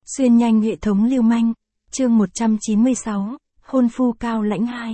Xuyên nhanh hệ thống lưu manh, chương 196, hôn phu cao lãnh 2.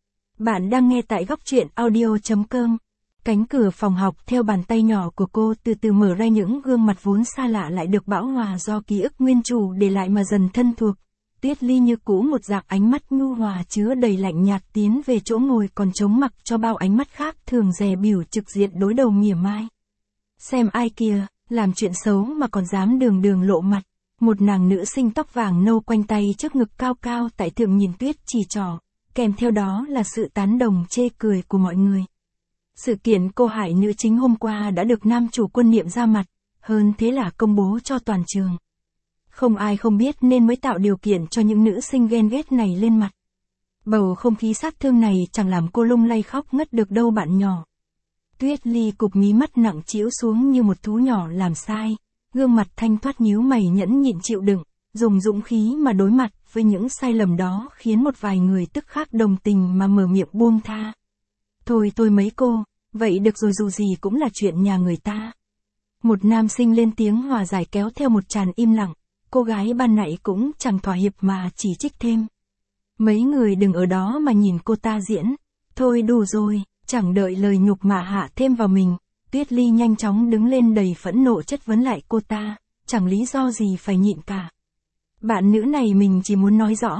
Bạn đang nghe tại góc truyện audio.com. Cánh cửa phòng học theo bàn tay nhỏ của cô từ từ mở ra, những gương mặt vốn xa lạ lại được bão hòa do ký ức nguyên chủ để lại mà dần thân thuộc. Tuyết Ly như cũ một dạng ánh mắt nhu hòa chứa đầy lạnh nhạt tiến về chỗ ngồi còn trống mặc cho bao ánh mắt khác thường dè bỉu trực diện đối đầu mỉa mai. Xem ai kìa, làm chuyện xấu mà còn dám đường đường lộ mặt. Một nàng nữ sinh tóc vàng nâu quanh tay trước ngực cao cao tại thượng nhìn Tuyết chỉ trỏ, kèm theo đó là sự tán đồng chê cười của mọi người. Sự kiện cô hại nữ chính hôm qua đã được nam chủ Quân Niệm ra mặt, hơn thế là công bố cho toàn trường. Không ai không biết nên mới tạo điều kiện cho những nữ sinh ghen ghét này lên mặt. Bầu không khí sát thương này chẳng làm cô lung lay khóc ngất được đâu bạn nhỏ. Tuyết Ly cụp mí mắt nặng trĩu xuống như một thú nhỏ làm sai, gương mặt thanh thoát nhíu mày nhẫn nhịn chịu đựng, dùng dũng khí mà đối mặt với những sai lầm đó khiến một vài người tức khắc đồng tình mà mở miệng buông tha. Thôi mấy cô, vậy được rồi, dù gì cũng là chuyện nhà người ta. Một nam sinh lên tiếng hòa giải kéo theo một tràng im lặng, cô gái ban nãy cũng chẳng thỏa hiệp mà chỉ trích thêm. Mấy người đừng ở đó mà nhìn cô ta diễn, thôi đủ rồi, chẳng đợi lời nhục mạ hạ thêm vào mình. Tuyết Ly nhanh chóng đứng lên đầy phẫn nộ chất vấn lại cô ta, chẳng lý do gì phải nhịn cả. Bạn nữ này mình chỉ muốn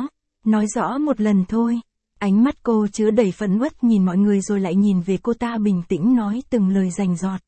nói rõ một lần thôi. Ánh mắt cô chứa đầy phẫn uất nhìn mọi người rồi lại nhìn về cô ta bình tĩnh nói từng lời rành rọt.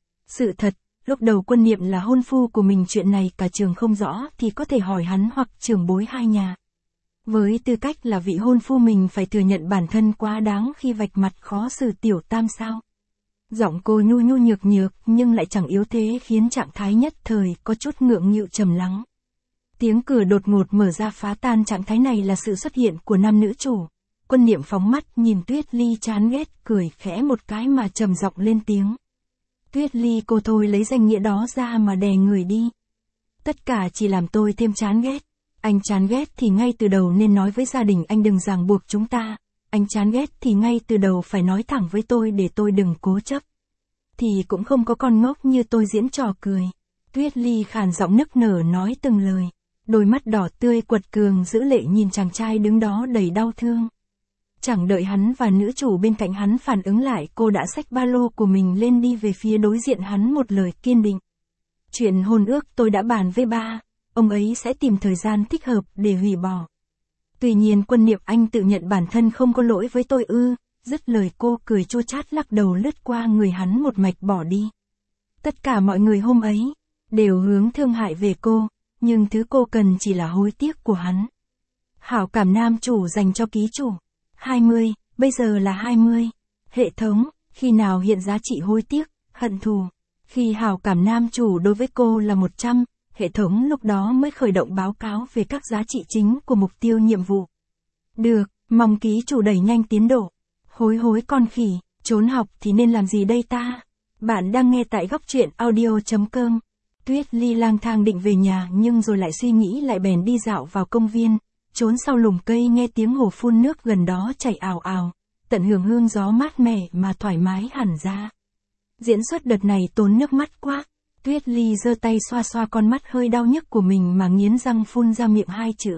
Sự thật, lúc đầu Quân Niệm là hôn phu của mình, chuyện này cả trường không rõ thì có thể hỏi hắn hoặc trưởng bối hai nhà. Với tư cách là vị hôn phu mình phải thừa nhận bản thân quá đáng khi vạch mặt khó xử tiểu tam sao. Giọng cô nhu nhược nhưng lại chẳng yếu thế khiến trạng thái nhất thời có chút ngượng nghịu trầm lắng. Tiếng cửa đột ngột mở ra phá tan trạng thái này là sự xuất hiện của nam nữ chủ. Quân Niệm phóng mắt nhìn Tuyết Ly chán ghét cười khẽ một cái mà trầm giọng lên tiếng. Tuyết Ly cô thôi lấy danh nghĩa đó ra mà đè người đi. Tất cả chỉ làm tôi thêm chán ghét. Anh chán ghét thì ngay từ đầu nên nói với gia đình anh đừng ràng buộc chúng ta. Anh chán ghét thì ngay từ đầu phải nói thẳng với tôi để tôi đừng cố chấp. Thì cũng không có con ngốc như tôi diễn trò cười. Tuyết Ly khàn giọng nức nở nói từng lời. Đôi mắt đỏ tươi quật cường dữ lệ nhìn chàng trai đứng đó đầy đau thương. Chẳng đợi hắn và nữ chủ bên cạnh hắn phản ứng lại, cô đã xách ba lô của mình lên đi về phía đối diện hắn một lời kiên định. Chuyện hôn ước tôi đã bàn với ba, ông ấy sẽ tìm thời gian thích hợp để hủy bỏ. Tuy nhiên Quân Niệm anh tự nhận bản thân không có lỗi với tôi ư? Dứt lời cô cười chua chát lắc đầu lướt qua người hắn một mạch bỏ đi. Tất cả mọi người hôm ấy đều hướng thương hại về cô, nhưng thứ cô cần chỉ là hối tiếc của hắn. Hảo cảm nam chủ dành cho ký chủ 20, bây giờ là 20. Hệ thống, khi nào hiện giá trị hối tiếc, hận thù. Khi hảo cảm nam chủ đối với cô là 100, hệ thống lúc đó mới khởi động báo cáo về các giá trị chính của mục tiêu nhiệm vụ. Được, mong ký chủ đẩy nhanh tiến độ. Hối con khỉ, trốn học thì nên làm gì đây ta? Bạn đang nghe tại góc truyện audio.com. Tuyết Ly lang thang định về nhà nhưng rồi lại suy nghĩ lại bèn đi dạo vào công viên, trốn sau lùm cây nghe tiếng hồ phun nước gần đó chảy ào ào, tận hưởng hương gió mát mẻ mà thoải mái hẳn ra. Diễn xuất đợt này tốn nước mắt quá. Tuyết Ly giơ tay xoa xoa con mắt hơi đau nhức của mình mà nghiến răng phun ra miệng hai chữ.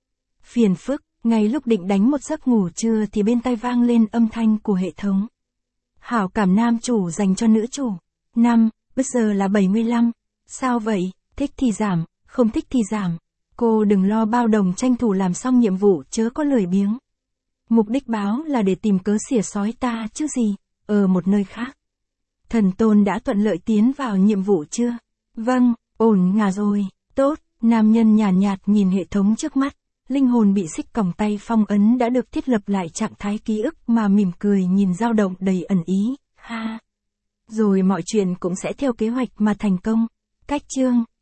Phiền phức. Ngay lúc định đánh một giấc ngủ trưa thì bên tai vang lên âm thanh của hệ thống. Hảo cảm nam chủ dành cho nữ chủ 5, bây giờ là 75. Sao vậy, thích thì giảm, không thích thì giảm. Cô đừng lo bao đồng, tranh thủ làm xong nhiệm vụ chớ có lười biếng. Mục đích báo là để tìm cớ xỉa xói ta chứ gì, ở một nơi khác. Thần Tôn đã thuận lợi tiến vào nhiệm vụ chưa? Vâng, ổn ngà rồi, tốt. Nam nhân nhàn nhạt nhìn hệ thống trước mắt. Linh hồn bị xích còng tay phong ấn đã được thiết lập lại trạng thái ký ức mà mỉm cười nhìn dao động đầy ẩn ý, ha. Rồi mọi chuyện cũng sẽ theo kế hoạch mà thành công. Cách chương